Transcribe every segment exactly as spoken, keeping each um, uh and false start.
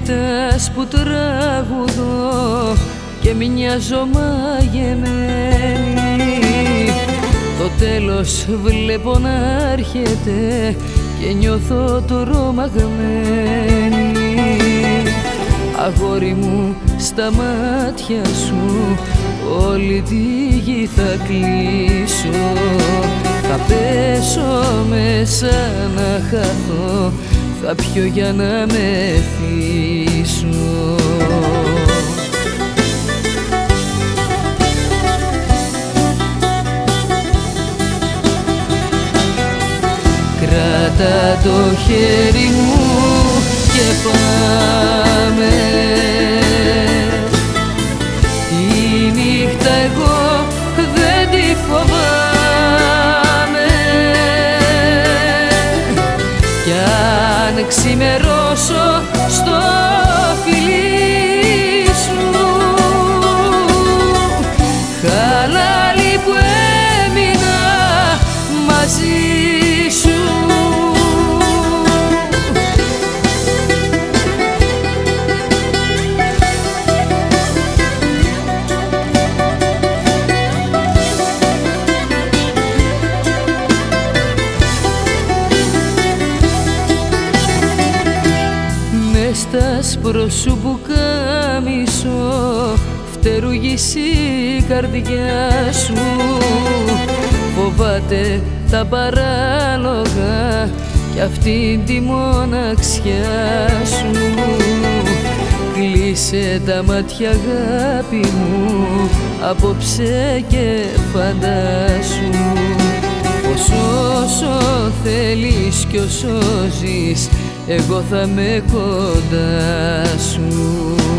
νύχτας που τραγουδώ και μοιάζω μαγεμένη, το τέλος βλέπω να έρχεται και νιώθω τρομαγμένη. Αγόρι μου, στα μάτια σου όλη τη γη θα κλείσω, θα πέσω μέσα να χαθώ, θα πιω για να μεθύσω. Κράτα το χέρι μου και πάμε, τη νύχτα εγώ δεν τη φοβάμαι, κι αν ξημερώσω στο φιλί σου, χαλάλι που έμεινα μαζί σου. Στα σπροσού που κάμισο φτερουγήσει η καρδιά σου, φοβάται τα παράλογα κι αυτή τη μοναξιά σου. Κλείσε τα μάτια αγάπη μου απόψε και φαντάσου πως όσο θέλεις κι όσο ζεις εγώ θα με κοντά σου.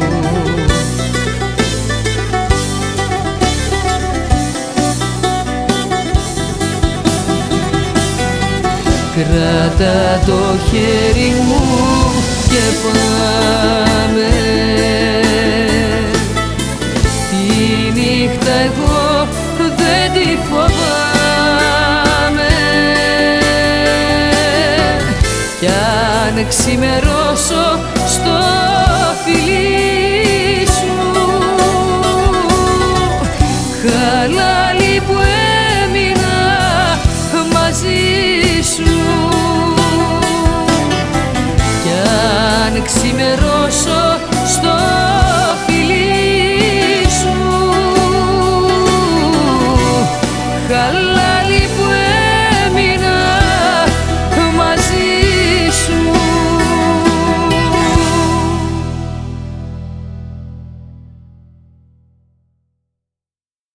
Κράτα το χέρι μου και πάμε, τη νύχτα εγώ δεν τη φοβάμαι, κι αν ξημερώσω